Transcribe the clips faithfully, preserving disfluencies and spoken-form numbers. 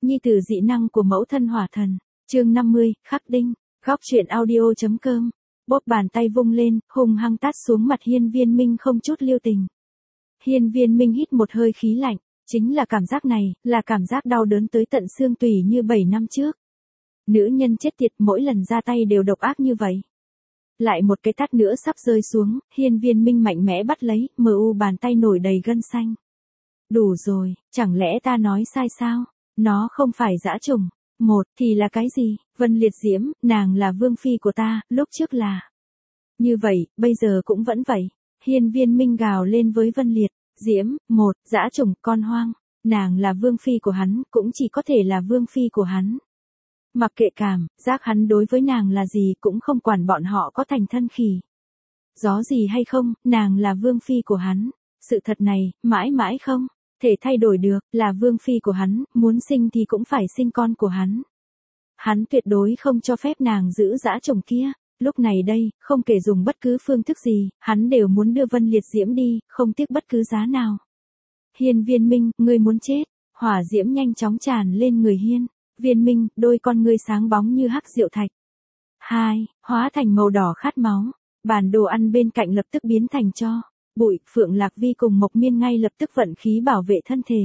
nhi tử dị năng của mẫu thân hỏa thần. Chương năm mươi, khắc đinh. Góc truyện audio.com. Bóp bàn tay vung lên, hung hăng tát xuống mặt Hiên Viên Minh không chút lưu tình. Hiên Viên Minh hít một hơi khí lạnh, chính là cảm giác này, là cảm giác đau đớn tới tận xương tủy như bảy năm trước. Nữ nhân chết tiệt, mỗi lần ra tay đều độc ác như vậy. Lại một cái tát nữa sắp rơi xuống, Hiên Viên Minh mạnh mẽ bắt lấy, mờ u bàn tay nổi đầy gân xanh. Đủ rồi, chẳng lẽ ta nói sai sao? Nó không phải dã trùng. Một thì là cái gì? Vân Liệt Diễm, nàng là vương phi của ta, lúc trước là như vậy, bây giờ cũng vẫn vậy. Hiên Viên Minh gào lên với Vân Liệt Diễm, một, dã trùng, con hoang. Nàng là vương phi của hắn, cũng chỉ có thể là vương phi của hắn. Mặc kệ cảm, giác hắn đối với nàng là gì cũng không quản bọn họ có thành thân khỉ gió gì hay không, nàng là vương phi của hắn. Sự thật này, mãi mãi không thể thay đổi được, là vương phi của hắn, muốn sinh thì cũng phải sinh con của hắn. Hắn tuyệt đối không cho phép nàng giữ dã chồng kia. Lúc này đây, không kể dùng bất cứ phương thức gì, hắn đều muốn đưa Vân Liệt Diễm đi, không tiếc bất cứ giá nào. Hiên Viên Minh, ngươi muốn chết. Hỏa diễm nhanh chóng tràn lên người Hiên Viên Minh, đôi con ngươi sáng bóng như hắc diệu thạch. Hai, hóa thành màu đỏ khát máu. Bản đồ ăn bên cạnh lập tức biến thành tro bụi, Phượng Lạc Vi cùng Mộc Miên ngay lập tức vận khí bảo vệ thân thể.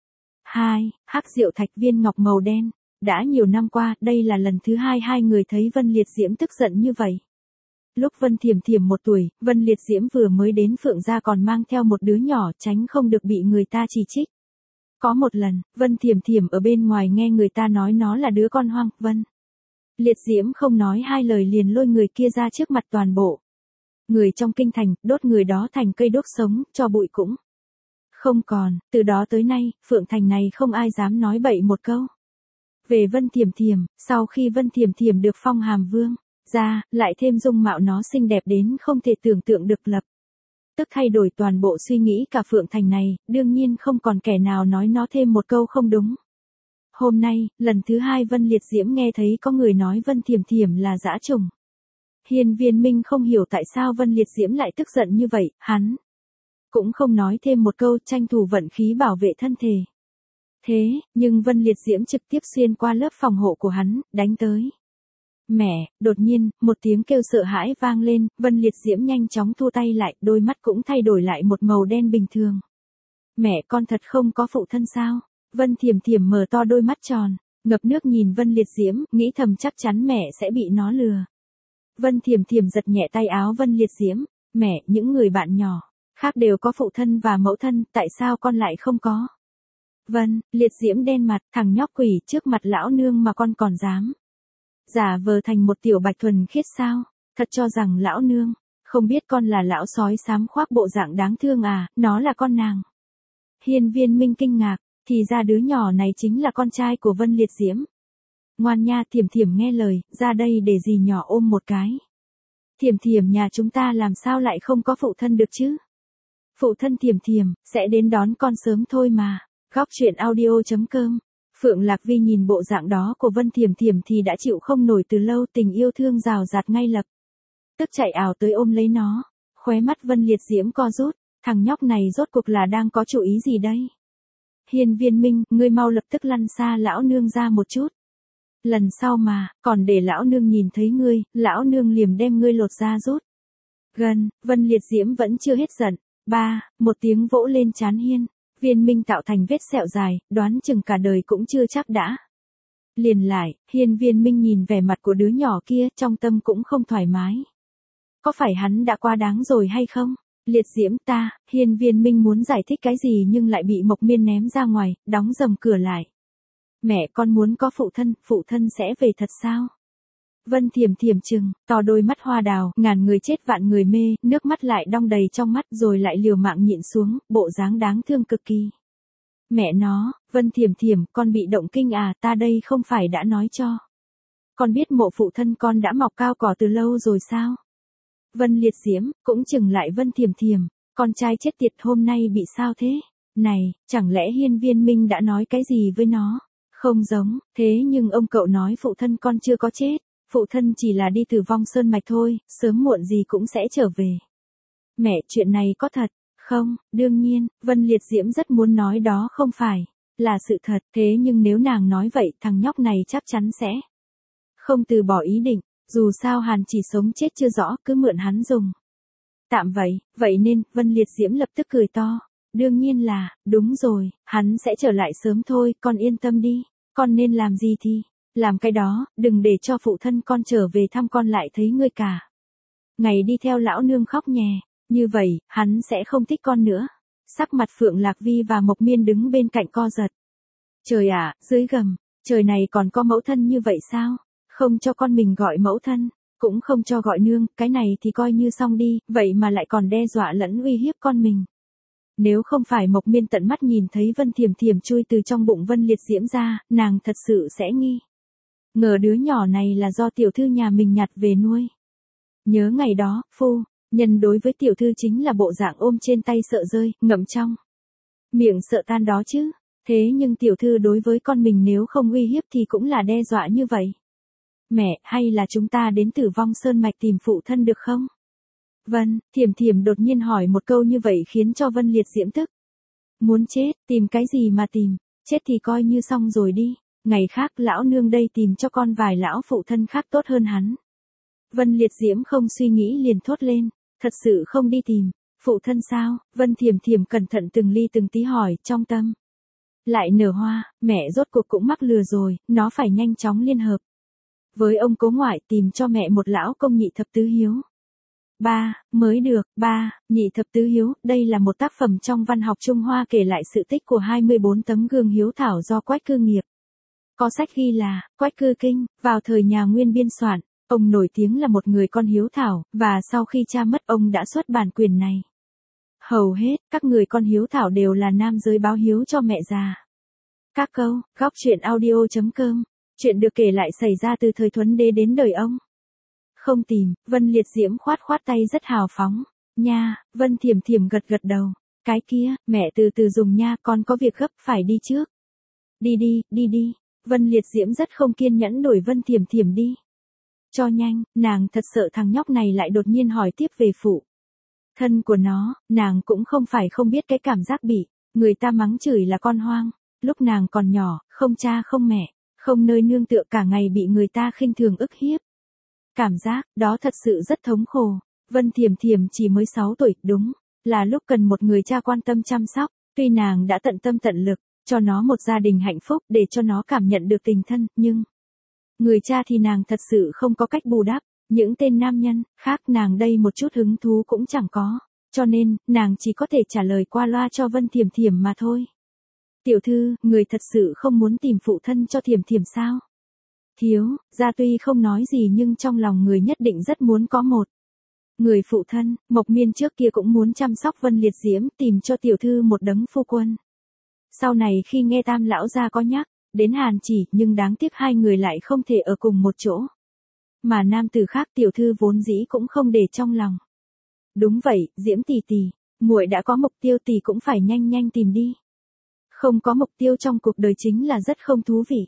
Hai, hắc diệu thạch viên ngọc màu đen. Đã nhiều năm qua, đây là lần thứ hai hai người thấy Vân Liệt Diễm tức giận như vậy. Lúc Vân Thiềm Thiềm một tuổi, Vân Liệt Diễm vừa mới đến Phượng gia còn mang theo một đứa nhỏ, tránh không được bị người ta chỉ trích. Có một lần, Vân Thiềm Thiềm ở bên ngoài nghe người ta nói nó là đứa con hoang, Vân Liệt Diễm không nói hai lời liền lôi người kia ra trước mặt toàn bộ người trong kinh thành, đốt người đó thành cây đốt sống, cho bụi cũng không còn. Từ đó tới nay, Phượng thành này không ai dám nói bậy một câu. Về Vân Thiềm Thiềm, sau khi Vân Thiềm Thiềm được phong hàm vương ra, lại thêm dung mạo nó xinh đẹp đến không thể tưởng tượng được, lập tức thay đổi toàn bộ suy nghĩ cả Phượng thành này, đương nhiên không còn kẻ nào nói nó thêm một câu không đúng. Hôm nay, lần thứ hai Vân Liệt Diễm nghe thấy có người nói Vân Thiềm Thiềm là dã trùng. Hiên Viên Minh không hiểu tại sao Vân Liệt Diễm lại tức giận như vậy, hắn cũng không nói thêm một câu, tranh thủ vận khí bảo vệ thân thể. Thế, nhưng Vân Liệt Diễm trực tiếp xuyên qua lớp phòng hộ của hắn, đánh tới. Mẹ, đột nhiên, một tiếng kêu sợ hãi vang lên, Vân Liệt Diễm nhanh chóng thu tay lại, đôi mắt cũng thay đổi lại một màu đen bình thường. Mẹ, con thật không có phụ thân sao? Vân Thiềm Thiềm mở to đôi mắt tròn, ngập nước nhìn Vân Liệt Diễm, nghĩ thầm chắc chắn mẹ sẽ bị nó lừa. Vân Thiềm Thiềm giật nhẹ tay áo Vân Liệt Diễm, mẹ, những người bạn nhỏ khác đều có phụ thân và mẫu thân, tại sao con lại không có? Vân Liệt Diễm đen mặt, thằng nhóc quỷ, trước mặt lão nương mà con còn dám giả vờ thành một tiểu bạch thuần khiết sao? Thật cho rằng lão nương không biết con là lão sói xám khoác bộ dạng đáng thương à, nó là con nàng. Hiên Viên Minh kinh ngạc, thì ra đứa nhỏ này chính là con trai của Vân Liệt Diễm. Ngoan nha, Thiềm Thiềm nghe lời, ra đây để dì nhỏ ôm một cái. Thiềm Thiềm nhà chúng ta làm sao lại không có phụ thân được chứ? Phụ thân Thiềm Thiềm sẽ đến đón con sớm thôi mà. Góc truyện audio.com. Phượng Lạc Vi nhìn bộ dạng đó của Vân Thiềm Thiềm thì đã chịu không nổi từ lâu, tình yêu thương rào rạt ngay lập tức chạy ảo tới ôm lấy nó. Khóe mắt Vân Liệt Diễm co rút, thằng nhóc này rốt cuộc là đang có chủ ý gì đây? Hiên Viên Minh, ngươi mau lập tức lăn xa lão nương ra một chút. Lần sau mà, còn để lão nương nhìn thấy ngươi, lão nương liềm đem ngươi lột ra rút gần. Vân Liệt Diễm vẫn chưa hết giận. Ba, một tiếng vỗ lên trán Hiên Viên Minh tạo thành vết sẹo dài, đoán chừng cả đời cũng chưa chắc đã liền lại. Hiên Viên Minh nhìn vẻ mặt của đứa nhỏ kia, trong tâm cũng không thoải mái. Có phải hắn đã quá đáng rồi hay không? Liệt Diễm ta, Hiên Viên Minh muốn giải thích cái gì nhưng lại bị Mộc Miên ném ra ngoài, đóng rầm cửa lại. Mẹ, con muốn có phụ thân, phụ thân sẽ về thật sao? Vân Thiềm Thiềm trừng to đôi mắt hoa đào, ngàn người chết vạn người mê, nước mắt lại đong đầy trong mắt rồi lại liều mạng nhịn xuống, bộ dáng đáng thương cực kỳ. Mẹ nó, Vân Thiềm Thiềm, con bị động kinh à, ta đây không phải đã nói cho con biết mộ phụ thân con đã mọc cao cỏ từ lâu rồi sao? Vân Liệt Diễm cũng chừng lại Vân Thiềm Thiềm, con trai chết tiệt hôm nay bị sao thế? Này, chẳng lẽ Hiên Viên Minh đã nói cái gì với nó? Không giống, thế nhưng ông cậu nói phụ thân con chưa có chết. Phụ thân chỉ là đi từ vong sơn mạch thôi, sớm muộn gì cũng sẽ trở về. Mẹ, chuyện này có thật không? Đương nhiên, Vân Liệt Diễm rất muốn nói đó không phải là sự thật, thế nhưng nếu nàng nói vậy thằng nhóc này chắc chắn sẽ không từ bỏ ý định, dù sao Hàn Chỉ sống chết chưa rõ, cứ mượn hắn dùng. Tạm vậy, vậy nên, Vân Liệt Diễm lập tức cười to. Đương nhiên là, đúng rồi, hắn sẽ trở lại sớm thôi, con yên tâm đi, con nên làm gì thì, làm cái đó, đừng để cho phụ thân con trở về thăm con lại thấy ngươi cả. Ngày đi theo lão nương khóc nhè, như vậy, hắn sẽ không thích con nữa. Sắc mặt Phượng Lạc Vi và Mộc Miên đứng bên cạnh co giật. Trời ạ, dưới gầm, trời này còn có mẫu thân như vậy sao? Không cho con mình gọi mẫu thân, cũng không cho gọi nương, cái này thì coi như xong đi, vậy mà lại còn đe dọa lẫn uy hiếp con mình. Nếu không phải Mộc Miên tận mắt nhìn thấy Vân Thiểm Thiểm chui từ trong bụng Vân Liệt Diễm ra, nàng thật sự sẽ nghi ngờ đứa nhỏ này là do tiểu thư nhà mình nhặt về nuôi. Nhớ ngày đó, phu nhân đối với tiểu thư chính là bộ dạng ôm trên tay sợ rơi, ngậm trong miệng sợ tan đó chứ. Thế nhưng tiểu thư đối với con mình nếu không uy hiếp thì cũng là đe dọa như vậy. Mẹ, hay là chúng ta đến Tử Vong Sơn Mạch tìm phụ thân được không? Vân Thiểm Thiểm đột nhiên hỏi một câu như vậy khiến cho Vân Liệt Diễm tức. Muốn chết, tìm cái gì mà tìm, chết thì coi như xong rồi đi, ngày khác lão nương đây tìm cho con vài lão phụ thân khác tốt hơn hắn. Vân Liệt Diễm không suy nghĩ liền thốt lên, thật sự không đi tìm, phụ thân sao? Vân Thiểm Thiểm cẩn thận từng ly từng tí hỏi, trong tâm lại nở hoa, mẹ rốt cuộc cũng mắc lừa rồi, nó phải nhanh chóng liên hợp với ông cố ngoại tìm cho mẹ một lão công nhị thập tứ hiếu. Ba, mới được, ba, nhị thập tứ hiếu, đây là một tác phẩm trong văn học Trung Hoa kể lại sự tích của hai mươi bốn tấm gương hiếu thảo do Quách Cư nghiệp. Có sách ghi là, Quách Cư Kinh, vào thời nhà Nguyên biên soạn, ông nổi tiếng là một người con hiếu thảo, và sau khi cha mất ông đã xuất bản quyền này. Hầu hết, các người con hiếu thảo đều là nam giới báo hiếu cho mẹ già. Các câu, góc truyện audio chấm com, chuyện được kể lại xảy ra từ thời Thuấn Đế đến đời ông. Không tìm, Vân Liệt Diễm khoát khoát tay rất hào phóng. Nha, Vân Thiểm Thiểm gật gật đầu. Cái kia, mẹ từ từ dùng nha, con có việc gấp phải đi trước. Đi đi, đi đi. Vân Liệt Diễm rất không kiên nhẫn đuổi Vân Thiểm Thiểm đi. Cho nhanh, nàng thật sợ thằng nhóc này lại đột nhiên hỏi tiếp về phụ thân của nó, nàng cũng không phải không biết cái cảm giác bị người ta mắng chửi là con hoang. Lúc nàng còn nhỏ, không cha không mẹ, không nơi nương tựa, cả ngày bị người ta khinh thường ức hiếp. Cảm giác đó thật sự rất thống khổ. Vân Thiểm Thiểm chỉ mới sáu tuổi, đúng là lúc cần một người cha quan tâm chăm sóc. Tuy nàng đã tận tâm tận lực cho nó một gia đình hạnh phúc để cho nó cảm nhận được tình thân, nhưng người cha thì nàng thật sự không có cách bù đắp. Những tên nam nhân khác nàng đây một chút hứng thú cũng chẳng có, cho nên nàng chỉ có thể trả lời qua loa cho Vân Thiểm Thiểm mà thôi. Tiểu thư, người thật sự không muốn tìm phụ thân cho Thiểm Thiểm sao? Thiếu gia tuy không nói gì nhưng trong lòng người nhất định rất muốn có một người phụ thân. Mộc Miên trước kia cũng muốn chăm sóc Vân Liệt Diễm, tìm cho tiểu thư một đấng phu quân. Sau này khi nghe Tam lão gia có nhắc đến Hàn Chỉ, nhưng đáng tiếc hai người lại không thể ở cùng một chỗ. Mà nam tử khác tiểu thư vốn dĩ cũng không để trong lòng. Đúng vậy, Diễm tỷ tỷ, muội đã có mục tiêu tỷ cũng phải nhanh nhanh tìm đi. Không có mục tiêu trong cuộc đời chính là rất không thú vị.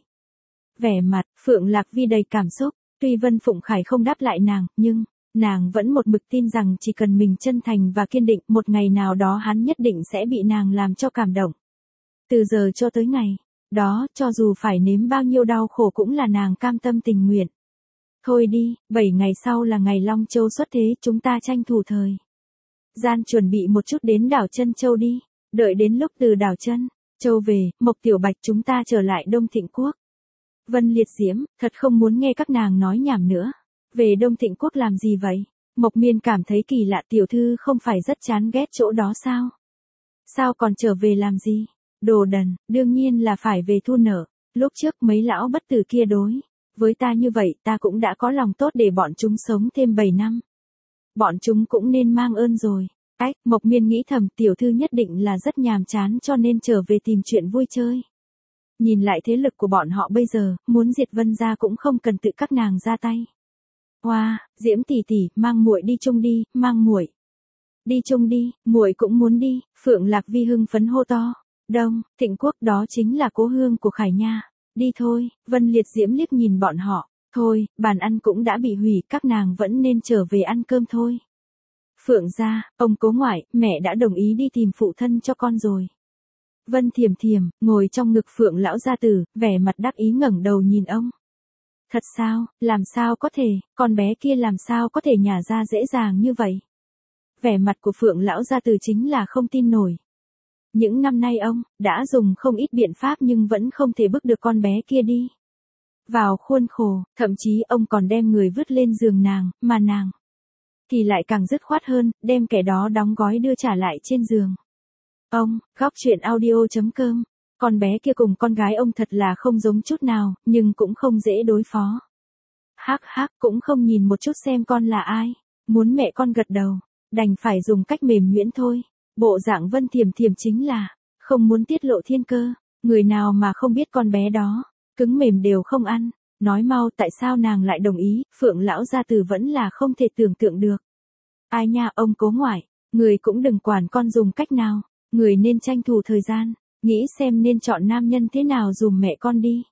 Vẻ mặt Phượng Lạc Vi đầy cảm xúc, tuy Vân Phụng Khải không đáp lại nàng, nhưng nàng vẫn một mực tin rằng chỉ cần mình chân thành và kiên định, một ngày nào đó hắn nhất định sẽ bị nàng làm cho cảm động. Từ giờ cho tới ngày đó, cho dù phải nếm bao nhiêu đau khổ cũng là nàng cam tâm tình nguyện. Thôi đi, bảy ngày sau là ngày Long Châu xuất thế, chúng ta tranh thủ thời gian chuẩn bị một chút đến đảo Chân Châu đi. Đợi đến lúc từ đảo Chân Châu về, Mộc Tiểu Bạch chúng ta trở lại Đông Thịnh Quốc. Vân Liệt Diễm, thật không muốn nghe các nàng nói nhảm nữa. Về Đông Thịnh Quốc làm gì vậy? Mộc Miên cảm thấy kỳ lạ, tiểu thư không phải rất chán ghét chỗ đó sao? Sao còn trở về làm gì? Đồ đần, đương nhiên là phải về thu nợ. Lúc trước mấy lão bất tử kia đối với ta như vậy, ta cũng đã có lòng tốt để bọn chúng sống thêm bảy năm. Bọn chúng cũng nên mang ơn rồi. Ách, Mộc Miên nghĩ thầm, tiểu thư nhất định là rất nhàm chán cho nên trở về tìm chuyện vui chơi. Nhìn lại thế lực của bọn họ bây giờ, muốn diệt Vân gia cũng không cần tự các nàng ra tay. Hoa, wow, Diễm tỷ tỷ, mang muội đi chung đi, mang muội đi chung đi, muội cũng muốn đi. Phượng Lạc Vi hưng phấn hô to. Đông Thịnh Quốc đó chính là cố hương của Khải Nha. Đi thôi. Vân Liệt Diễm liếc nhìn bọn họ. Thôi, bàn ăn cũng đã bị hủy, các nàng vẫn nên trở về ăn cơm thôi. Phượng gia, ông cố ngoại, mẹ đã đồng ý đi tìm phụ thân cho con rồi. Vân Thiểm Thiểm, ngồi trong ngực Phượng lão gia tử, vẻ mặt đắc ý ngẩng đầu nhìn ông. Thật sao, làm sao có thể, con bé kia làm sao có thể nhả ra dễ dàng như vậy? Vẻ mặt của Phượng lão gia tử chính là không tin nổi. Những năm nay ông, đã dùng không ít biện pháp nhưng vẫn không thể bức được con bé kia đi vào khuôn khổ, thậm chí ông còn đem người vứt lên giường nàng, mà nàng thì lại càng dứt khoát hơn, đem kẻ đó đóng gói đưa trả lại trên giường. Ông, góc chuyện audio chấm com, con bé kia cùng con gái ông thật là không giống chút nào, nhưng cũng không dễ đối phó. Hắc hắc, cũng không nhìn một chút xem con là ai, muốn mẹ con gật đầu, đành phải dùng cách mềm nhuyễn thôi. Bộ dạng Vân Thiểm Thiểm chính là không muốn tiết lộ thiên cơ, người nào mà không biết con bé đó, cứng mềm đều không ăn. Nói mau tại sao nàng lại đồng ý, Phượng lão gia tử vẫn là không thể tưởng tượng được. Ai nha, ông cố ngoại, người cũng đừng quản con dùng cách nào, người nên tranh thủ thời gian, nghĩ xem nên chọn nam nhân thế nào dùm mẹ con đi.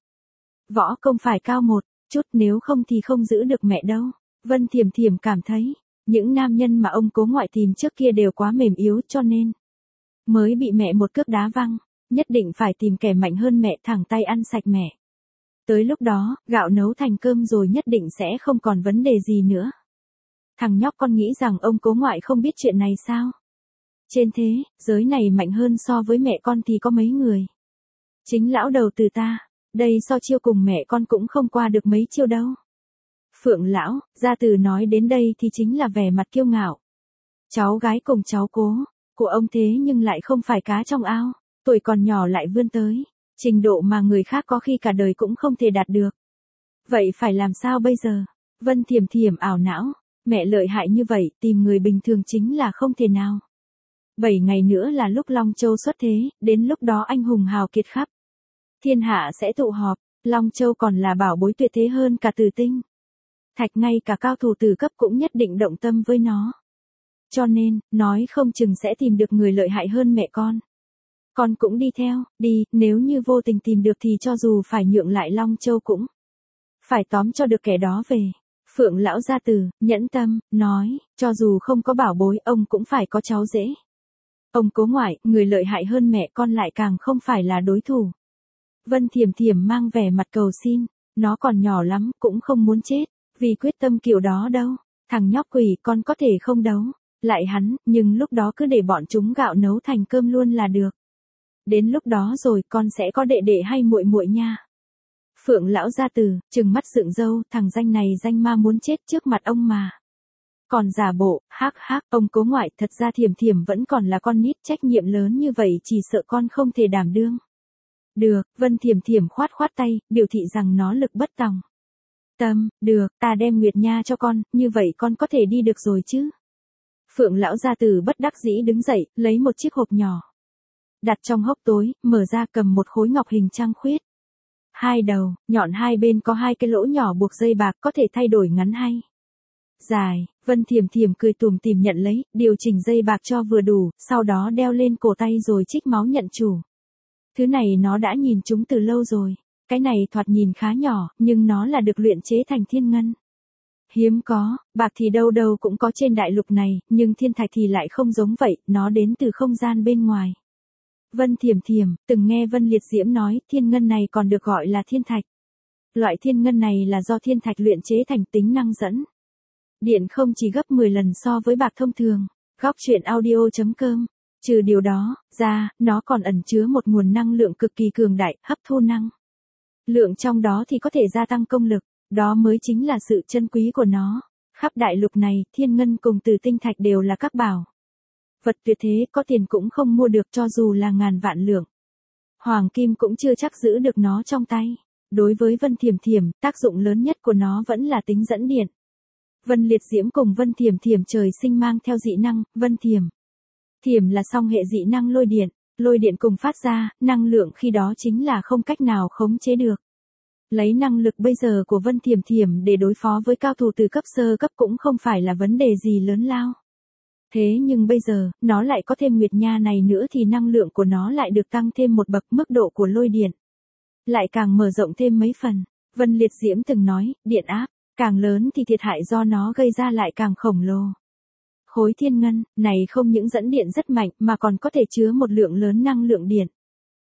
Võ công phải cao một chút, nếu không thì không giữ được mẹ đâu. Vân Thiểm Thiểm cảm thấy, những nam nhân mà ông cố ngoại tìm trước kia đều quá mềm yếu cho nên mới bị mẹ một cước đá văng, nhất định phải tìm kẻ mạnh hơn mẹ thẳng tay ăn sạch mẹ. Tới lúc đó, gạo nấu thành cơm rồi nhất định sẽ không còn vấn đề gì nữa. Thằng nhóc con nghĩ rằng ông cố ngoại không biết chuyện này sao? Trên thế, giới này mạnh hơn so với mẹ con thì có mấy người. Chính lão đầu từ ta, đây so chiêu cùng mẹ con cũng không qua được mấy chiêu đâu. Phượng lão, gia từ nói đến đây thì chính là vẻ mặt kiêu ngạo. Cháu gái cùng cháu cố, của ông thế nhưng lại không phải cá trong ao, tuổi còn nhỏ lại vươn tới, trình độ mà người khác có khi cả đời cũng không thể đạt được. Vậy phải làm sao bây giờ? Vân Thiểm Thiểm ảo não, mẹ lợi hại như vậy, tìm người bình thường chính là không thể nào. Bảy ngày nữa là lúc Long Châu xuất thế, đến lúc đó anh hùng hào kiệt khắp thiên hạ sẽ tụ họp, Long Châu còn là bảo bối tuyệt thế hơn cả Tử Tinh. Thạch ngay cả cao thủ từ cấp cũng nhất định động tâm với nó. Cho nên, nói không chừng sẽ tìm được người lợi hại hơn mẹ con. Con cũng đi theo, đi, nếu như vô tình tìm được thì cho dù phải nhượng lại Long Châu cũng phải tóm cho được kẻ đó về. Phượng lão gia tử, nhẫn tâm, nói, cho dù không có bảo bối, ông cũng phải có cháu rể. Ông cố ngoại, người lợi hại hơn mẹ con lại càng không phải là đối thủ. Vân Thiểm Thiểm mang vẻ mặt cầu xin, nó còn nhỏ lắm, cũng không muốn chết, vì quyết tâm kiểu đó đâu. Thằng nhóc quỷ con có thể không đấu lại hắn, nhưng lúc đó cứ để bọn chúng gạo nấu thành cơm luôn là được. Đến lúc đó rồi con sẽ có đệ đệ hay muội muội nha. Phượng lão gia tử, trừng mắt dựng râu, thằng danh này danh ma muốn chết trước mặt ông mà. Còn giả bộ, hắc hắc, ông cố ngoại, thật ra Thiểm Thiểm vẫn còn là con nít, trách nhiệm lớn như vậy chỉ sợ con không thể đảm đương. Được, Vân Thiểm Thiểm khoát khoát tay, biểu thị rằng nó lực bất tòng tâm, được, ta đem Nguyệt Nha cho con, như vậy con có thể đi được rồi chứ. Phượng lão gia tử bất đắc dĩ đứng dậy, lấy một chiếc hộp nhỏ, đặt trong hốc tối, mở ra cầm một khối ngọc hình trăng khuyết. Hai đầu, nhọn hai bên có hai cái lỗ nhỏ buộc dây bạc có thể thay đổi ngắn hay dài. Vân Thiểm Thiểm cười tủm tỉm nhận lấy, điều chỉnh dây bạc cho vừa đủ, sau đó đeo lên cổ tay rồi trích máu nhận chủ. Thứ này nó đã nhìn chúng từ lâu rồi. Cái này thoạt nhìn khá nhỏ, nhưng nó là được luyện chế thành thiên ngân. Hiếm có, bạc thì đâu đâu cũng có trên đại lục này, nhưng thiên thạch thì lại không giống vậy, nó đến từ không gian bên ngoài. Vân Thiểm Thiểm, từng nghe Vân Liệt Diễm nói, thiên ngân này còn được gọi là thiên thạch. Loại thiên ngân này là do thiên thạch luyện chế thành, tính năng dẫn điện không chỉ gấp mười lần so với bạc thông thường. Góc chuyện audio chấm com. Trừ điều đó ra, nó còn ẩn chứa một nguồn năng lượng cực kỳ cường đại, hấp thu năng lượng trong đó thì có thể gia tăng công lực, đó mới chính là sự chân quý của nó. Khắp đại lục này, thiên ngân cùng Tử Tinh thạch đều là các bảo vật tuyệt thế, có tiền cũng không mua được, cho dù là ngàn vạn lượng hoàng kim cũng chưa chắc giữ được nó trong tay. Đối với Vân Thiểm Thiểm, tác dụng lớn nhất của nó vẫn là tính dẫn điện. Vân Liệt Diễm cùng Vân Thiểm Thiểm trời sinh mang theo dị năng, Vân Thiểm Thiểm là song hệ dị năng lôi điện, lôi điện cùng phát ra, năng lượng khi đó chính là không cách nào khống chế được. Lấy năng lực bây giờ của Vân Thiểm Thiểm để đối phó với cao thủ từ cấp sơ cấp cũng không phải là vấn đề gì lớn lao. Thế nhưng bây giờ, nó lại có thêm Nguyệt Nha này nữa thì năng lượng của nó lại được tăng thêm một bậc, mức độ của lôi điện lại càng mở rộng thêm mấy phần. Vân Liệt Diễm từng nói, điện áp càng lớn thì thiệt hại do nó gây ra lại càng khổng lồ. Khối thiên ngân này không những dẫn điện rất mạnh mà còn có thể chứa một lượng lớn năng lượng điện.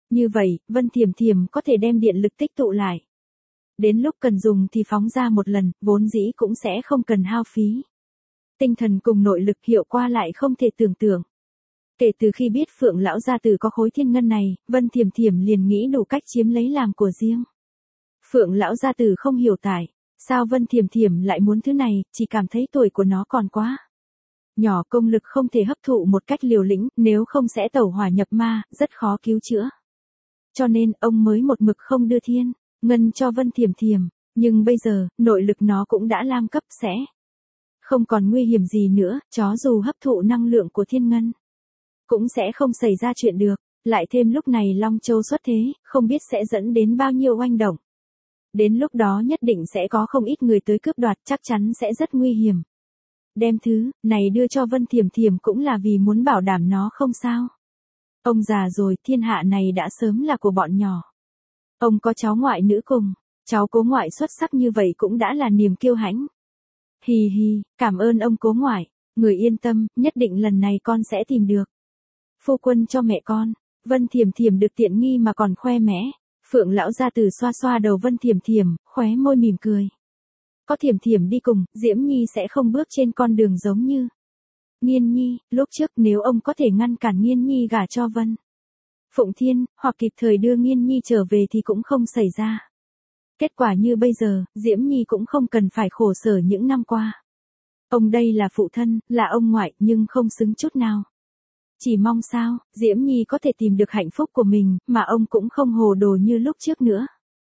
Như vậy, Vân Thiểm Thiểm có thể đem điện lực tích tụ lại. Đến lúc cần dùng thì phóng ra một lần, vốn dĩ cũng sẽ không cần hao phí. Tinh thần cùng nội lực hiệu quả lại không thể tưởng tượng. Kể từ khi biết Phượng lão gia tử có khối thiên ngân này, Vân Thiểm Thiểm liền nghĩ đủ cách chiếm lấy làm của riêng. Phượng lão gia tử không hiểu tại sao Vân Thiểm Thiểm lại muốn thứ này, chỉ cảm thấy tuổi của nó còn quá nhỏ, công lực không thể hấp thụ một cách liều lĩnh, nếu không sẽ tẩu hỏa nhập ma, rất khó cứu chữa. Cho nên ông mới một mực không đưa thiên ngân cho Vân Thiểm Thiểm, nhưng bây giờ, nội lực nó cũng đã lam cấp, sẽ không còn nguy hiểm gì nữa, chó dù hấp thụ năng lượng của thiên ngân cũng sẽ không xảy ra chuyện được, lại thêm lúc này Long Châu xuất thế, không biết sẽ dẫn đến bao nhiêu oanh động. Đến lúc đó nhất định sẽ có không ít người tới cướp đoạt, chắc chắn sẽ rất nguy hiểm. Đem thứ này đưa cho Vân Thiểm Thiểm cũng là vì muốn bảo đảm nó không sao. Ông già rồi, thiên hạ này đã sớm là của bọn nhỏ. Ông có cháu ngoại nữ cùng, cháu cố ngoại xuất sắc như vậy cũng đã là niềm kiêu hãnh. Hì hì, cảm ơn ông cố ngoại, người yên tâm, nhất định lần này con sẽ tìm được phu quân cho mẹ con. Vân Thiểm Thiểm được tiện nghi mà còn khoe mẽ. Phượng lão gia tử xoa xoa đầu Vân Thiểm Thiểm, khóe môi mỉm cười. Có Thiểm Thiểm đi cùng, Diễm Nhi sẽ không bước trên con đường giống như Nghiên Nhi. Lúc trước nếu ông có thể ngăn cản Nghiên Nhi gả cho Vân Phụng Thiên, hoặc kịp thời đưa Nghiên Nhi trở về thì cũng không xảy ra kết quả như bây giờ, Diễm Nhi cũng không cần phải khổ sở những năm qua. Ông đây là phụ thân, là ông ngoại, nhưng không xứng chút nào. Chỉ mong sao, Diễm Nhi có thể tìm được hạnh phúc của mình, mà ông cũng không hồ đồ như lúc trước nữa.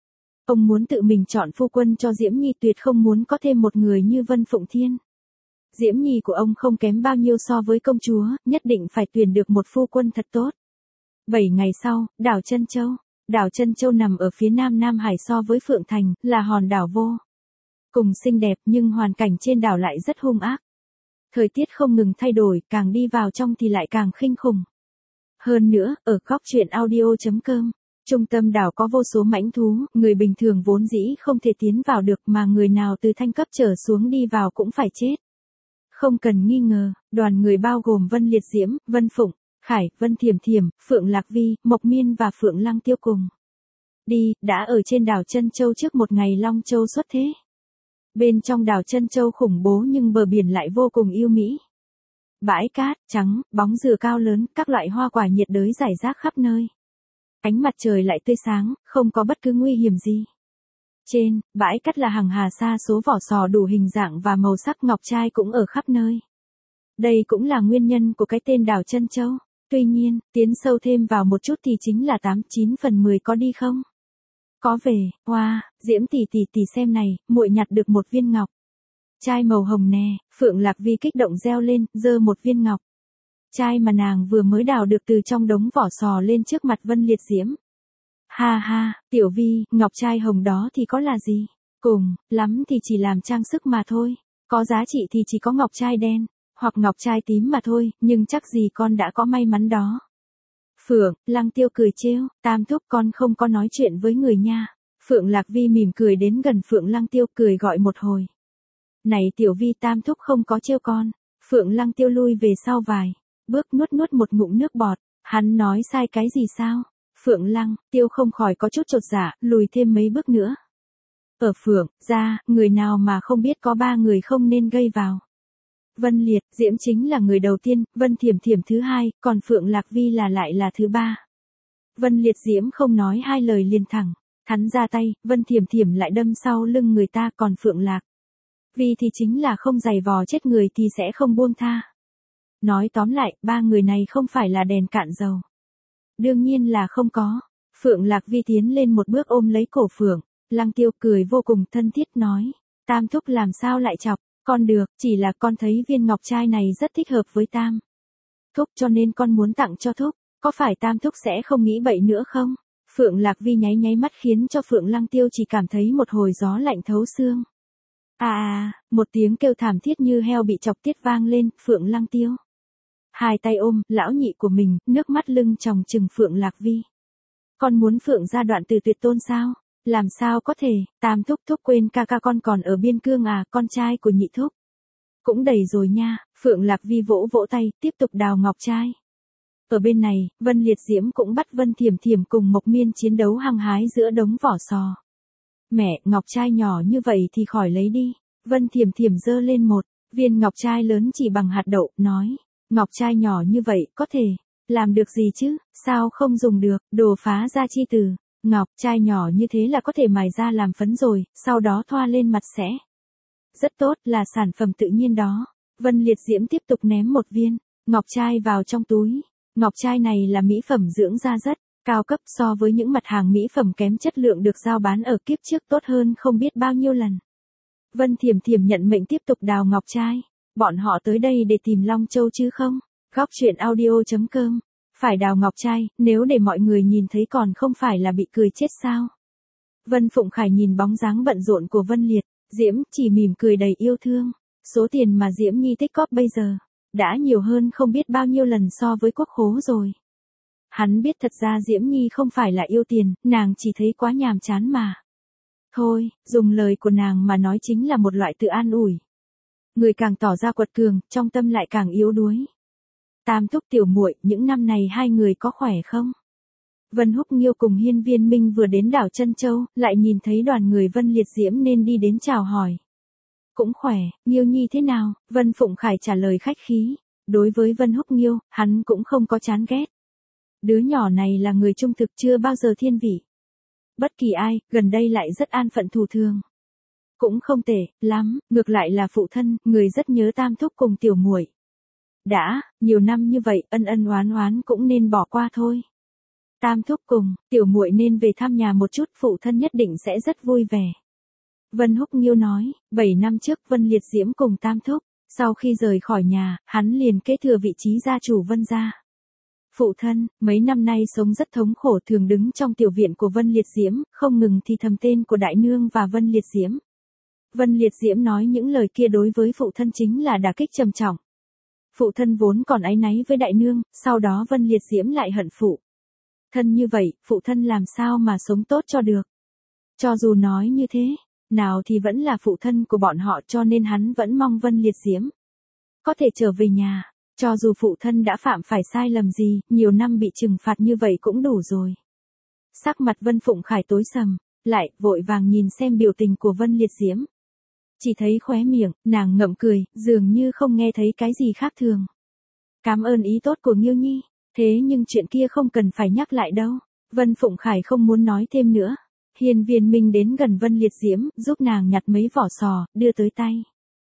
Ông muốn tự mình chọn phu quân cho Diễm Nhi, tuyệt không muốn có thêm một người như Vân Phụng Thiên. Diễm Nhi của ông không kém bao nhiêu so với công chúa, nhất định phải tuyển được một phu quân thật tốt. Bảy ngày sau, đảo Trân Châu. Đảo Trân Châu nằm ở phía nam Nam Hải, so với Phượng Thành, là hòn đảo vô cùng xinh đẹp, nhưng hoàn cảnh trên đảo lại rất hung ác. Thời tiết không ngừng thay đổi, càng đi vào trong thì lại càng kinh khủng. Hơn nữa, ở góc truyện audio chấm com, trung tâm đảo có vô số mãnh thú, người bình thường vốn dĩ không thể tiến vào được, mà người nào từ thanh cấp trở xuống đi vào cũng phải chết. Không cần nghi ngờ, đoàn người bao gồm Vân Liệt Diễm, Vân Phụng, Khải, Vân Thiểm Thiểm, Phượng Lạc Vi, Mộc Miên và Phượng Lăng Tiêu cùng đi, đã ở trên đảo Trân Châu trước một ngày Long Châu xuất thế. Bên trong đảo Trân Châu khủng bố nhưng bờ biển lại vô cùng yêu mỹ. Bãi cát, trắng, bóng dừa cao lớn, các loại hoa quả nhiệt đới rải rác khắp nơi. Ánh mặt trời lại tươi sáng, không có bất cứ nguy hiểm gì. Trên, bãi cát là hàng hà sa số vỏ sò đủ hình dạng và màu sắc, ngọc trai cũng ở khắp nơi. Đây cũng là nguyên nhân của cái tên đảo Trân Châu. Tuy nhiên, tiến sâu thêm vào một chút thì chính là tám chín phần mười có đi không? Có về, hoa, wow, Diễm tỷ tỷ tỷ xem này, muội nhặt được một viên ngọc trai màu hồng nè. Phượng Lạc Vi kích động reo lên, giơ một viên ngọc trai mà nàng vừa mới đào được từ trong đống vỏ sò lên trước mặt Vân Liệt Diễm. Ha ha, Tiểu Vi, ngọc trai hồng đó thì có là gì? Cùng lắm thì chỉ làm trang sức mà thôi. Có giá trị thì chỉ có ngọc trai đen hoặc ngọc trai tím mà thôi, nhưng chắc gì con đã có may mắn đó. Phượng Lăng Tiêu cười trêu, Tam thúc con không có nói chuyện với người nha. Phượng Lạc Vi mỉm cười đến gần Phượng Lăng Tiêu, cười gọi một hồi. Này Tiểu Vi, Tam thúc không có trêu con. Phượng Lăng Tiêu lui về sau vài bước, nuốt nuốt một ngụm nước bọt. Hắn nói sai cái gì sao? Phượng Lăng Tiêu không khỏi có chút chột dạ, lùi thêm mấy bước nữa. Ở Phượng gia, người nào mà không biết có ba người không nên gây vào. Vân Liệt Diễm chính là người đầu tiên, Vân Thiểm Thiểm thứ hai, còn Phượng Lạc Vi là lại là thứ ba. Vân Liệt Diễm không nói hai lời liền thẳng thắn ra tay, Vân Thiểm Thiểm lại đâm sau lưng người ta, còn Phượng Lạc Vi thì chính là không giày vò chết người thì sẽ không buông tha. Nói tóm lại, ba người này không phải là đèn cạn dầu. Đương nhiên là không có. Phượng Lạc Vi tiến lên một bước ôm lấy cổ Phượng Lăng Tiêu, cười vô cùng thân thiết nói, Tam thúc làm sao lại chọc con được, chỉ là con thấy viên ngọc trai này rất thích hợp với Tam thúc cho nên con muốn tặng cho thúc, có phải Tam thúc sẽ không nghĩ bậy nữa không? Phượng Lạc Vi nháy nháy mắt khiến cho Phượng Lăng Tiêu chỉ cảm thấy một hồi gió lạnh thấu xương. À à, một tiếng kêu thảm thiết như heo bị chọc tiết vang lên, Phượng Lăng Tiêu hai tay ôm lão nhị của mình, nước mắt lưng tròng trừng Phượng Lạc Vi. Con muốn Phượng gia đoạn từ tuyệt tôn sao? Làm sao có thể, Tam thúc thúc quên ca ca con còn ở biên cương à, con trai của nhị thúc cũng đầy rồi nha. Phượng Lạc Vi vỗ vỗ tay, tiếp tục đào ngọc trai. Ở bên này, Vân Liệt Diễm cũng bắt Vân Thiểm Thiểm cùng Mộc Miên chiến đấu hăng hái giữa đống vỏ sò. Mẹ, ngọc trai nhỏ như vậy thì khỏi lấy đi. Vân Thiểm Thiểm giơ lên một viên ngọc trai lớn chỉ bằng hạt đậu, nói. Ngọc trai nhỏ như vậy, có thể làm được gì chứ, sao không dùng được, đồ phá ra chi từ. Ngọc trai nhỏ như thế là có thể mài ra làm phấn rồi, sau đó thoa lên mặt sẽ rất tốt, là sản phẩm tự nhiên đó. Vân Liệt Diễm tiếp tục ném một viên ngọc trai vào trong túi. Ngọc trai này là mỹ phẩm dưỡng da rất cao cấp, so với những mặt hàng mỹ phẩm kém chất lượng được giao bán ở kiếp trước tốt hơn không biết bao nhiêu lần. Vân Thiểm Thiểm nhận mệnh tiếp tục đào ngọc trai. Bọn họ tới đây để tìm Long Châu chứ không? Góc truyện audio chấm com. Phải đào ngọc trai, nếu để mọi người nhìn thấy còn không phải là bị cười chết sao? Vân Phụng Khải nhìn bóng dáng bận rộn của Vân Liệt Diễm, chỉ mỉm cười đầy yêu thương. Số tiền mà Diễm Nhi tích góp bây giờ đã nhiều hơn không biết bao nhiêu lần so với quốc khố rồi. Hắn biết thật ra Diễm Nhi không phải là yêu tiền, nàng chỉ thấy quá nhàm chán mà. Thôi, dùng lời của nàng mà nói chính là một loại tự an ủi. Người càng tỏ ra quật cường, trong tâm lại càng yếu đuối. Tam thúc tiểu muội, những năm này hai người có khỏe không? Vân Húc Nghiêu cùng Hiên Viên Minh vừa đến đảo Trân Châu, lại nhìn thấy đoàn người Vân Liệt Diễm nên đi đến chào hỏi. Cũng khỏe, Nghiêu Nhi thế nào? Vân Phụng Khải trả lời khách khí. Đối với Vân Húc Nghiêu, hắn cũng không có chán ghét. Đứa nhỏ này là người trung thực, chưa bao giờ thiên vị. Bất kỳ ai, gần đây lại rất an phận thủ thường. Cũng không tệ lắm, ngược lại là phụ thân, người rất nhớ tam thúc cùng tiểu muội. Đã, nhiều năm như vậy, ân ân oán oán cũng nên bỏ qua thôi. Tam thúc cùng tiểu muội nên về thăm nhà một chút, phụ thân nhất định sẽ rất vui vẻ. Vân Húc Nghiêu nói, bảy năm trước Vân Liệt Diễm cùng tam thúc, sau khi rời khỏi nhà, hắn liền kế thừa vị trí gia chủ Vân gia. Phụ thân, mấy năm nay sống rất thống khổ, thường đứng trong tiểu viện của Vân Liệt Diễm, không ngừng thì thầm tên của Đại Nương và Vân Liệt Diễm. Vân Liệt Diễm nói những lời kia đối với phụ thân chính là đả kích trầm trọng. Phụ thân vốn còn áy náy với Đại Nương, sau đó Vân Liệt Diễm lại hận phụ thân như vậy, phụ thân làm sao mà sống tốt cho được. Cho dù nói như thế, nào thì vẫn là phụ thân của bọn họ, cho nên hắn vẫn mong Vân Liệt Diễm có thể trở về nhà. Cho dù phụ thân đã phạm phải sai lầm gì, nhiều năm bị trừng phạt như vậy cũng đủ rồi. Sắc mặt Vân Phụng Khải tối sầm, lại vội vàng nhìn xem biểu tình của Vân Liệt Diễm. Chỉ thấy khóe miệng, nàng ngậm cười, dường như không nghe thấy cái gì khác thường. Cảm ơn ý tốt của Nghiêu Nhi, thế nhưng chuyện kia không cần phải nhắc lại đâu. Vân Phụng Khải không muốn nói thêm nữa. Hiên Viên Minh đến gần Vân Liệt Diễm, giúp nàng nhặt mấy vỏ sò, đưa tới tay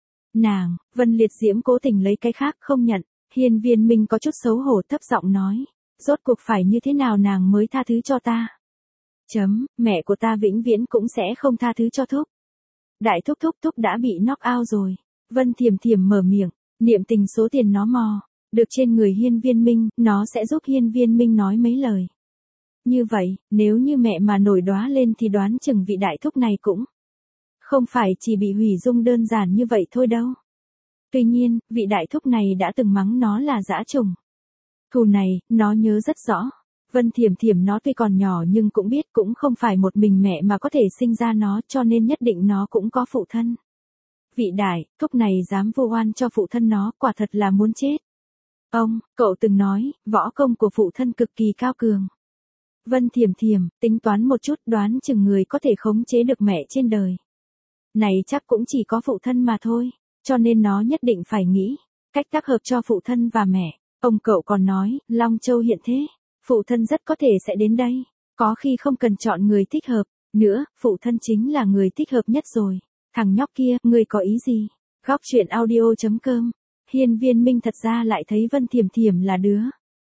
nàng. Vân Liệt Diễm cố tình lấy cái khác không nhận. Hiên Viên Minh có chút xấu hổ, thấp giọng nói, rốt cuộc phải như thế nào nàng mới tha thứ cho ta? Chấm, mẹ của ta vĩnh viễn cũng sẽ không tha thứ cho thúc. Đại thúc thúc thúc đã bị knock out rồi. Vân Thiểm Thiểm mở miệng, niệm tình số tiền nó mò được trên người Hiên Viên Minh, nó sẽ giúp Hiên Viên Minh nói mấy lời. Như vậy, nếu như mẹ mà nổi đoá lên thì đoán chừng vị đại thúc này cũng không phải chỉ bị hủy dung đơn giản như vậy thôi đâu. Tuy nhiên, vị đại thúc này đã từng mắng nó là dã trùng. Thù này, nó nhớ rất rõ. Vân Thiểm Thiểm nó tuy còn nhỏ nhưng cũng biết cũng không phải một mình mẹ mà có thể sinh ra nó, cho nên nhất định nó cũng có phụ thân. Vị đại thúc này dám vu oan cho phụ thân nó, quả thật là muốn chết. Ông, cậu từng nói, võ công của phụ thân cực kỳ cao cường. Vân Thiểm Thiểm, tính toán một chút, đoán chừng người có thể khống chế được mẹ trên đời này chắc cũng chỉ có phụ thân mà thôi. Cho nên nó nhất định phải nghĩ cách tác hợp cho phụ thân và mẹ. Ông cậu còn nói, Long Châu hiện thế, phụ thân rất có thể sẽ đến đây. Có khi không cần chọn người thích hợp nữa, phụ thân chính là người thích hợp nhất rồi. Thằng nhóc kia, ngươi có ý gì? Góc truyện audio chấm com. Hiên Viên Minh thật ra lại thấy Vân Thiểm Thiểm là đứa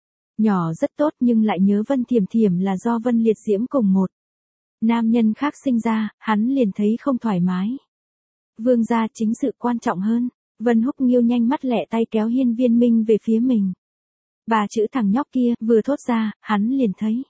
nhỏ rất tốt, nhưng lại nhớ Vân Thiểm Thiểm là do Vân Liệt Diễm cùng một nam nhân khác sinh ra, hắn liền thấy không thoải mái. Vương gia chính sự quan trọng hơn. Vân Húc Nghiêu nhanh mắt lẹ tay kéo Hiên Viên Minh về phía mình. Bà chữ thằng nhóc kia vừa thốt ra, hắn liền thấy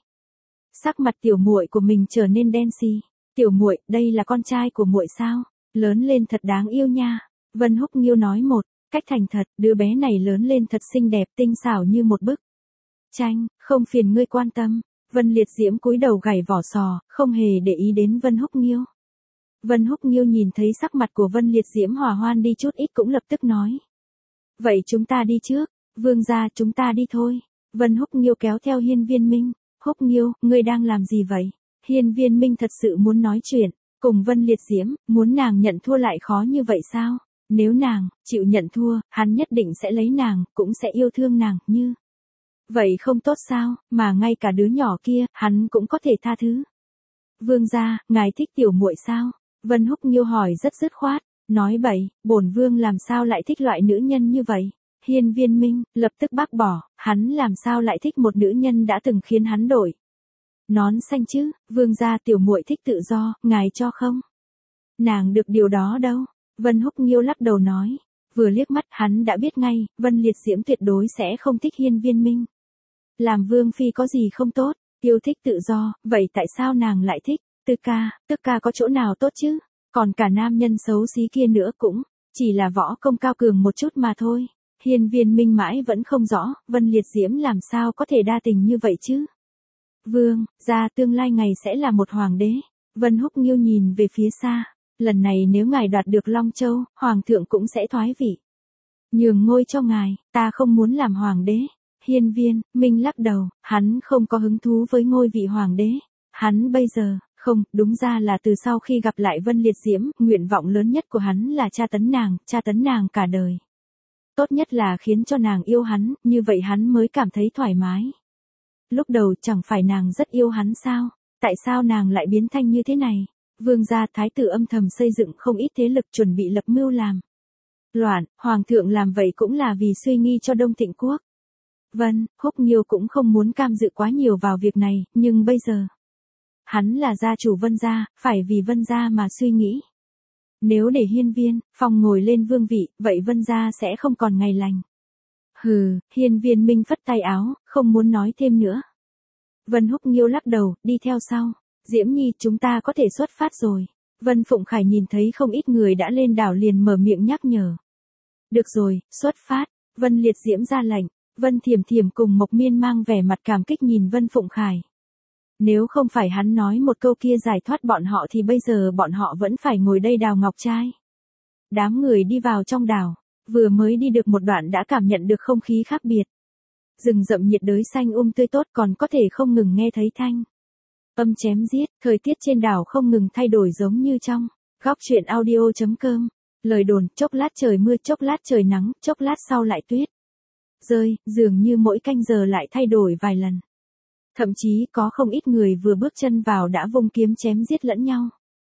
sắc mặt tiểu muội của mình trở nên đen xì. Tiểu muội, đây là con trai của muội sao? Lớn lên thật đáng yêu nha. Vân Húc Nghiêu nói một cách thành thật, đứa bé này lớn lên thật xinh đẹp, tinh xảo như một bức tranh, không phiền ngươi quan tâm. Vân Liệt Diễm cúi đầu gảy vỏ sò, không hề để ý đến Vân Húc Nghiêu. Vân Húc Nghiêu nhìn thấy sắc mặt của Vân Liệt Diễm hòa hoan đi chút ít cũng lập tức nói. Vậy chúng ta đi trước, vương gia chúng ta đi thôi. Vân Húc Nghiêu kéo theo Hiên Viên Minh. Húc Nghiêu, ngươi đang làm gì vậy? Hiên Viên Minh thật sự muốn nói chuyện, cùng Vân Liệt Diễm, muốn nàng nhận thua lại khó như vậy sao? Nếu nàng chịu nhận thua, hắn nhất định sẽ lấy nàng, cũng sẽ yêu thương nàng, như vậy không tốt sao, mà ngay cả đứa nhỏ kia, hắn cũng có thể tha thứ. Vương gia, ngài thích tiểu muội sao? Vân Húc Nghiêu hỏi rất dứt khoát, nói bậy, bổn vương làm sao lại thích loại nữ nhân như vậy? Hiên Viên Minh lập tức bác bỏ, hắn làm sao lại thích một nữ nhân đã từng khiến hắn đổi nón xanh chứ? Vương gia, tiểu muội thích tự do, ngài cho không? Nàng được điều đó đâu? Vân Húc Nghiêu lắc đầu nói, vừa liếc mắt hắn đã biết ngay, Vân Liệt Diễm tuyệt đối sẽ không thích Hiên Viên Minh. Làm vương phi có gì không tốt, yêu thích tự do, vậy tại sao nàng lại thích? Tư ca, Tư ca có chỗ nào tốt chứ? Còn cả nam nhân xấu xí kia nữa cũng chỉ là võ công cao cường một chút mà thôi. Hiên Viên Minh mãi vẫn không rõ, Vân Liệt Diễm làm sao có thể đa tình như vậy chứ? Vương gia tương lai ngày sẽ là một hoàng đế. Vân Húc Nghiêu nhìn về phía xa, lần này nếu ngài đoạt được Long Châu, hoàng thượng cũng sẽ thoái vị, nhường ngôi cho ngài. Ta không muốn làm hoàng đế. Hiên Viên Minh lắc đầu, hắn không có hứng thú với ngôi vị hoàng đế. Hắn bây giờ, không, đúng ra là từ sau khi gặp lại Vân Liệt Diễm, nguyện vọng lớn nhất của hắn là tra tấn nàng, tra tấn nàng cả đời. Tốt nhất là khiến cho nàng yêu hắn, như vậy hắn mới cảm thấy thoải mái. Lúc đầu chẳng phải nàng rất yêu hắn sao? Tại sao nàng lại biến thành như thế này? Vương gia thái tử âm thầm xây dựng không ít thế lực chuẩn bị lập mưu làm loạn, hoàng thượng làm vậy cũng là vì suy nghi cho Đông Thịnh quốc. Vân Húc Nghiêu cũng không muốn cam dự quá nhiều vào việc này, nhưng bây giờ hắn là gia chủ Vân gia, phải vì Vân gia mà suy nghĩ. Nếu để Hiên Viên Phong ngồi lên vương vị, vậy Vân gia sẽ không còn ngày lành. Hừ, Hiên Viên Minh phất tay áo, không muốn nói thêm nữa. Vân Húc Nghiêu lắc đầu, đi theo sau. Diễm Nhi, chúng ta có thể xuất phát rồi. Vân Phụng Khải nhìn thấy không ít người đã lên đảo liền mở miệng nhắc nhở. Được rồi, xuất phát. Vân Liệt Diễm ra lệnh. Vân Thiểm Thiểm cùng Mộc Miên mang vẻ mặt cảm kích nhìn Vân Phụng Khải. Nếu không phải hắn nói một câu kia giải thoát bọn họ thì bây giờ bọn họ vẫn phải ngồi đây đào ngọc trai. Đám người đi vào trong đảo, vừa mới đi được một đoạn đã cảm nhận được không khí khác biệt. Rừng rậm nhiệt đới xanh um tươi tốt, còn có thể không ngừng nghe thấy thanh âm chém giết. Thời tiết trên đảo không ngừng thay đổi giống như trong góc truyện audio chấm com. Lời đồn, chốc lát trời mưa, chốc lát trời nắng, chốc lát sau lại tuyết rơi, dường như mỗi canh giờ lại thay đổi vài lần. Thậm chí có không ít người vừa bước chân vào đã vung kiếm chém giết lẫn nhau.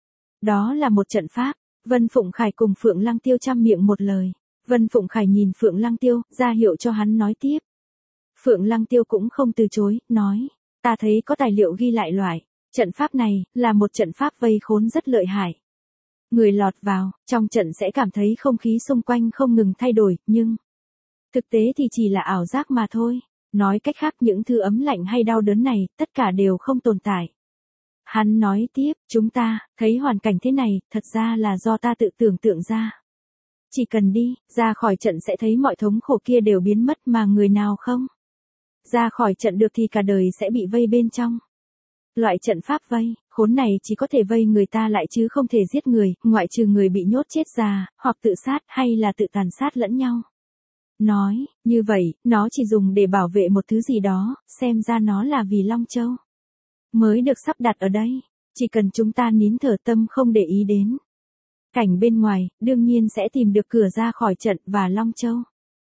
Đó là một trận pháp. Vân Phụng Khải cùng Phượng Lăng Tiêu chăm miệng một lời. Vân Phụng Khải nhìn Phượng Lăng Tiêu, ra hiệu cho hắn nói tiếp. Phượng Lăng Tiêu cũng không từ chối, nói, ta thấy có tài liệu ghi lại loại trận pháp này là một trận pháp vây khốn rất lợi hại. Người lọt vào trong trận sẽ cảm thấy không khí xung quanh không ngừng thay đổi, nhưng thực tế thì chỉ là ảo giác mà thôi. Nói cách khác, những thứ ấm lạnh hay đau đớn này, tất cả đều không tồn tại. Hắn nói tiếp, chúng ta thấy hoàn cảnh thế này, thật ra là do ta tự tưởng tượng ra. Chỉ cần đi ra khỏi trận sẽ thấy mọi thống khổ kia đều biến mất, mà người nào không ra khỏi trận được thì cả đời sẽ bị vây bên trong. Loại trận pháp vây khốn này chỉ có thể vây người ta lại chứ không thể giết người, ngoại trừ người bị nhốt chết già, hoặc tự sát, hay là tự tàn sát lẫn nhau. Nói như vậy, nó chỉ dùng để bảo vệ một thứ gì đó, xem ra nó là vì Long Châu mới được sắp đặt ở đây. Chỉ cần chúng ta nín thở tâm không để ý đến cảnh bên ngoài, đương nhiên sẽ tìm được cửa ra khỏi trận, và Long Châu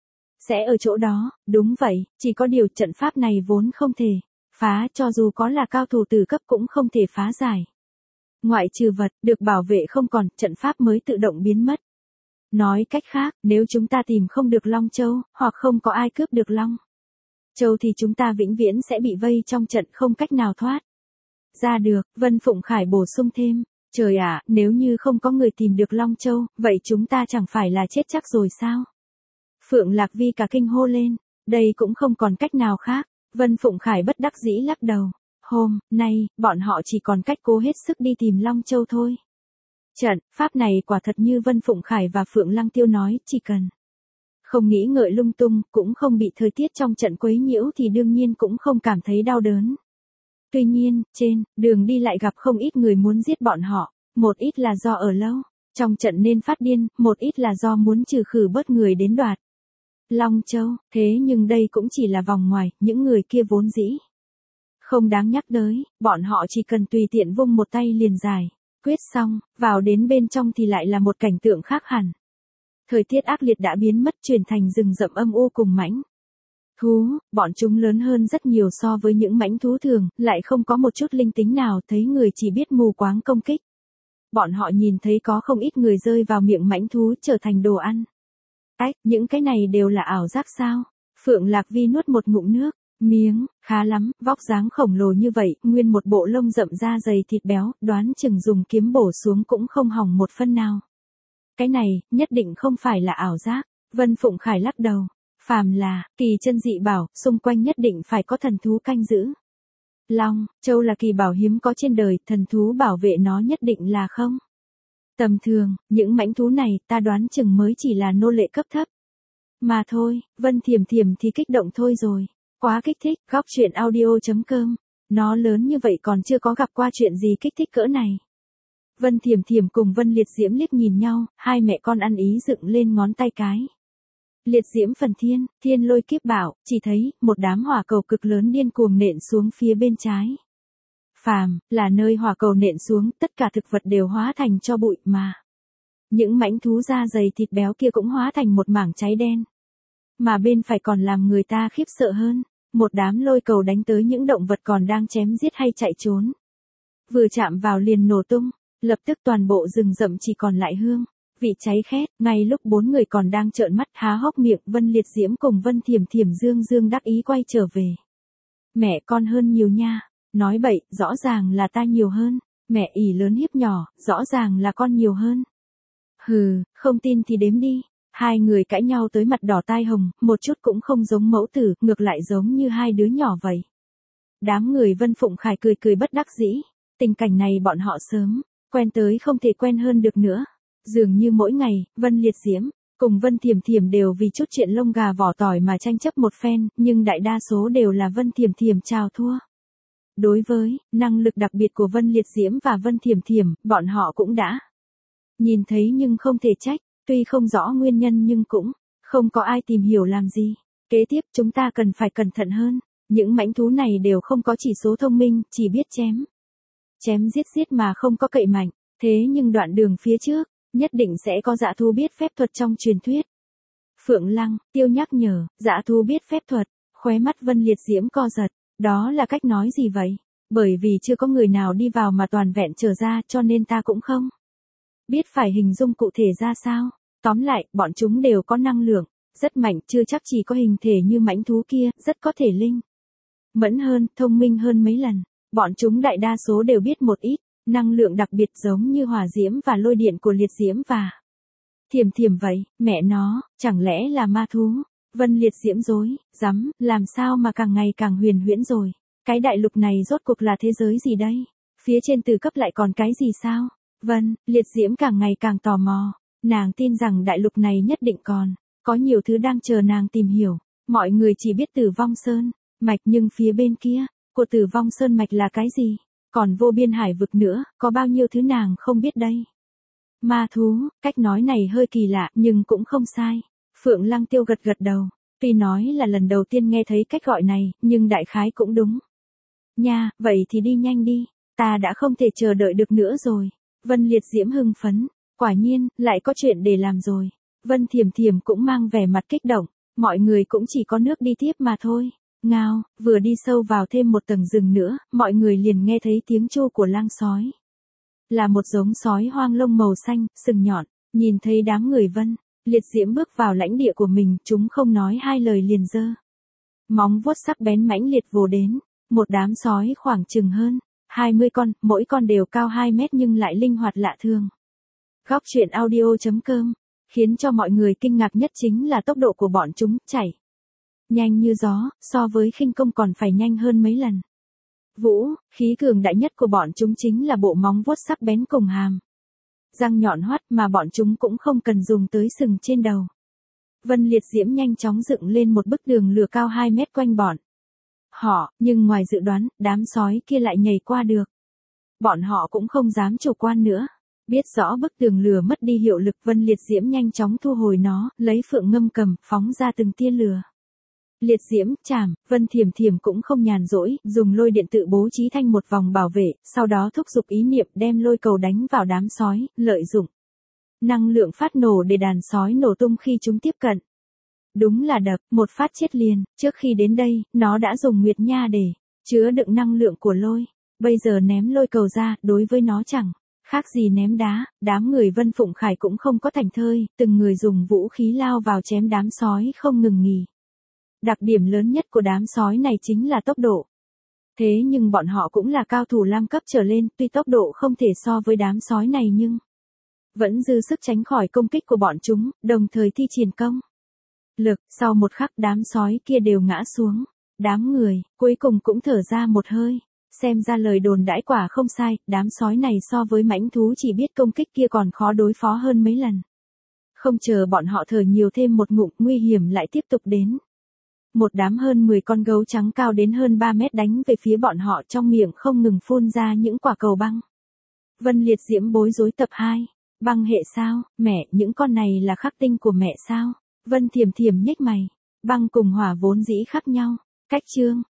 sẽ ở chỗ đó. Đúng vậy, chỉ có điều trận pháp này vốn không thể phá, cho dù có là cao thủ tử cấp cũng không thể phá giải. Ngoại trừ vật được bảo vệ không còn, trận pháp mới tự động biến mất. Nói cách khác, nếu chúng ta tìm không được Long Châu, hoặc không có ai cướp được Long Châu thì chúng ta vĩnh viễn sẽ bị vây trong trận, không cách nào thoát ra được. Vân Phụng Khải bổ sung thêm, trời ạ, nếu như không có người tìm được Long Châu, vậy chúng ta chẳng phải là chết chắc rồi sao? Phượng Lạc Vi cả kinh hô lên, đây cũng không còn cách nào khác. Vân Phụng Khải bất đắc dĩ lắc đầu, hôm nay, bọn họ chỉ còn cách cố hết sức đi tìm Long Châu thôi. Trận pháp này quả thật như Vân Phụng Khải và Phượng Lăng Tiêu nói, chỉ cần không nghĩ ngợi lung tung, cũng không bị thời tiết trong trận quấy nhiễu thì đương nhiên cũng không cảm thấy đau đớn. Tuy nhiên, trên đường đi lại gặp không ít người muốn giết bọn họ, một ít là do ở lâu trong trận nên phát điên, một ít là do muốn trừ khử bớt người đến đoạt Long Châu, thế nhưng đây cũng chỉ là vòng ngoài, những người kia vốn dĩ không đáng nhắc tới, bọn họ chỉ cần tùy tiện vung một tay liền giải quyết xong, vào đến bên trong thì lại là một cảnh tượng khác hẳn. Thời tiết ác liệt đã biến mất, chuyển thành rừng rậm âm u cùng mãnh thú, bọn chúng lớn hơn rất nhiều so với những mãnh thú thường, lại không có một chút linh tính nào, thấy người chỉ biết mù quáng công kích. Bọn họ nhìn thấy có không ít người rơi vào miệng mãnh thú trở thành đồ ăn. Ách, những cái này đều là ảo giác sao? Phượng Lạc Vi nuốt một ngụm nước, miếng, khá lắm, vóc dáng khổng lồ như vậy, nguyên một bộ lông rậm da dày thịt béo, đoán chừng dùng kiếm bổ xuống cũng không hỏng một phân nào. Cái này, nhất định không phải là ảo giác. Vân Phụng Khải lắc đầu. Phàm là, kỳ chân dị bảo, xung quanh nhất định phải có thần thú canh giữ. Long Châu là kỳ bảo hiếm có trên đời, thần thú bảo vệ nó nhất định là không tầm thường, những mãnh thú này ta đoán chừng mới chỉ là nô lệ cấp thấp. Mà thôi, Vân Thiềm Thiềm thì kích động thôi rồi. Quá kích thích, góc truyện audio.com. Nó lớn như vậy còn chưa có gặp qua chuyện gì kích thích cỡ này. Vân Thiềm Thiềm cùng Vân Liệt Diễm liếc nhìn nhau, hai mẹ con ăn ý dựng lên ngón tay cái. Liệt Diễm phần thiên, thiên lôi kiếp bảo, chỉ thấy, một đám hỏa cầu cực lớn điên cuồng nện xuống phía bên trái. Phàm, là nơi hỏa cầu nện xuống, tất cả thực vật đều hóa thành cho bụi mà. Những mãnh thú da dày thịt béo kia cũng hóa thành một mảng cháy đen. Mà bên phải còn làm người ta khiếp sợ hơn, một đám lôi cầu đánh tới những động vật còn đang chém giết hay chạy trốn. Vừa chạm vào liền nổ tung, lập tức toàn bộ rừng rậm chỉ còn lại hương. Vị cháy khét, ngay lúc bốn người còn đang trợn mắt há hốc miệng, Vân Liệt Diễm cùng Vân Thiềm Thiềm dương dương đắc ý quay trở về. Mẹ con hơn nhiều nha, nói bậy, rõ ràng là ta nhiều hơn, mẹ ỉ lớn hiếp nhỏ, rõ ràng là con nhiều hơn. Hừ, không tin thì đếm đi. Hai người cãi nhau tới mặt đỏ tai hồng, một chút cũng không giống mẫu tử, ngược lại giống như hai đứa nhỏ vậy. Đám người Vân Phụng Khải cười cười bất đắc dĩ, tình cảnh này bọn họ sớm quen tới không thể quen hơn được nữa. Dường như mỗi ngày, Vân Liệt Diễm cùng Vân Thiềm Thiềm đều vì chút chuyện lông gà vỏ tỏi mà tranh chấp một phen, nhưng đại đa số đều là Vân Thiềm Thiềm chào thua. Đối với năng lực đặc biệt của Vân Liệt Diễm và Vân Thiềm Thiềm, bọn họ cũng đã nhìn thấy nhưng không thể trách, tuy không rõ nguyên nhân nhưng cũng không có ai tìm hiểu làm gì. Kế tiếp chúng ta cần phải cẩn thận hơn, những mãnh thú này đều không có chỉ số thông minh, chỉ biết chém. Chém giết giết mà không có cậy mạnh, thế nhưng đoạn đường phía trước, nhất định sẽ có dã thú biết phép thuật trong truyền thuyết. Phượng Lăng, Tiêu nhắc nhở, dã thú biết phép thuật, khóe mắt Vân Liệt Diễm co giật, đó là cách nói gì vậy? Bởi vì chưa có người nào đi vào mà toàn vẹn trở ra cho nên ta cũng không biết phải hình dung cụ thể ra sao. Tóm lại, bọn chúng đều có năng lượng, rất mạnh, chưa chắc chỉ có hình thể như mãnh thú kia, rất có thể linh mẫn hơn, thông minh hơn mấy lần. Bọn chúng đại đa số đều biết một ít năng lượng đặc biệt giống như hỏa diễm và lôi điện của Liệt Diễm và Thiềm Thiềm vậy. Mẹ nó, chẳng lẽ là ma thú? Vân Liệt Diễm rối rắm, làm sao mà càng ngày càng huyền huyễn rồi. Cái đại lục này rốt cuộc là thế giới gì đây? Phía trên từ cấp lại còn cái gì sao? Vân Liệt Diễm càng ngày càng tò mò. Nàng tin rằng đại lục này nhất định còn có nhiều thứ đang chờ nàng tìm hiểu. Mọi người chỉ biết Tử Vong Sơn mạch, nhưng phía bên kia của Tử Vong Sơn mạch là cái gì? Còn vô biên hải vực nữa, có bao nhiêu thứ nàng không biết đây. Ma thú, cách nói này hơi kỳ lạ, nhưng cũng không sai. Phượng Lăng Tiêu gật gật đầu. Tuy nói là lần đầu tiên nghe thấy cách gọi này, nhưng đại khái cũng đúng. Nha, vậy thì đi nhanh đi. Ta đã không thể chờ đợi được nữa rồi. Vân Liệt Diễm hưng phấn. Quả nhiên, lại có chuyện để làm rồi. Vân Thiềm Thiềm cũng mang vẻ mặt kích động. Mọi người cũng chỉ có nước đi tiếp mà thôi. Ngao, vừa đi sâu vào thêm một tầng rừng nữa, mọi người liền nghe thấy tiếng chu của lang sói. Là một giống sói hoang lông màu xanh, sừng nhọn. Nhìn thấy đám người Vân Liệt Diễm bước vào lãnh địa của mình, chúng không nói hai lời liền giơ móng vuốt sắc bén mãnh liệt vồ đến. Một đám sói khoảng chừng hơn hai mươi con, mỗi con đều cao hai mét nhưng lại linh hoạt lạ thường. Góc truyện audio.com, khiến cho mọi người kinh ngạc nhất chính là tốc độ của bọn chúng, chảy nhanh như gió, so với khinh công còn phải nhanh hơn mấy lần. Vũ, khí cường đại nhất của bọn chúng chính là bộ móng vuốt sắc bén cùng hàm răng nhọn hoắt, mà bọn chúng cũng không cần dùng tới sừng trên đầu. Vân Liệt Diễm nhanh chóng dựng lên một bức tường lửa cao hai mét quanh bọn họ, nhưng ngoài dự đoán, đám sói kia lại nhảy qua được. Bọn họ cũng không dám chủ quan nữa. Biết rõ bức tường lửa mất đi hiệu lực, Vân Liệt Diễm nhanh chóng thu hồi nó, lấy phượng ngâm cầm, phóng ra từng tia lửa. Liệt diễm, chảm, Vân Thiểm Thiểm cũng không nhàn rỗi, dùng lôi điện tự bố trí thành một vòng bảo vệ, sau đó thúc giục ý niệm đem lôi cầu đánh vào đám sói, lợi dụng năng lượng phát nổ để đàn sói nổ tung khi chúng tiếp cận. Đúng là đập, một phát chết liền, trước khi đến đây, nó đã dùng Nguyệt Nha để chứa đựng năng lượng của lôi. Bây giờ ném lôi cầu ra, đối với nó chẳng khác gì ném đá, đám người Vân Phụng Khải cũng không có thành thơi, từng người dùng vũ khí lao vào chém đám sói không ngừng nghỉ. Đặc điểm lớn nhất của đám sói này chính là tốc độ. Thế nhưng bọn họ cũng là cao thủ lam cấp trở lên, tuy tốc độ không thể so với đám sói này nhưng vẫn dư sức tránh khỏi công kích của bọn chúng, đồng thời thi triển công lực. Sau một khắc đám sói kia đều ngã xuống. Đám người, cuối cùng cũng thở ra một hơi. Xem ra lời đồn đãi quả không sai, đám sói này so với mãnh thú chỉ biết công kích kia còn khó đối phó hơn mấy lần. Không chờ bọn họ thở nhiều thêm một ngụm, nguy hiểm lại tiếp tục đến. Một đám hơn mười con gấu trắng cao đến hơn ba mét đánh về phía bọn họ, trong miệng không ngừng phun ra những quả cầu băng. Vân Liệt Diễm bối rối tập hai. Băng hệ sao, mẹ, những con này là khắc tinh của mẹ sao? Vân Thiểm Thiểm nhếch mày. Băng cùng hỏa vốn dĩ khác nhau. Cách chương.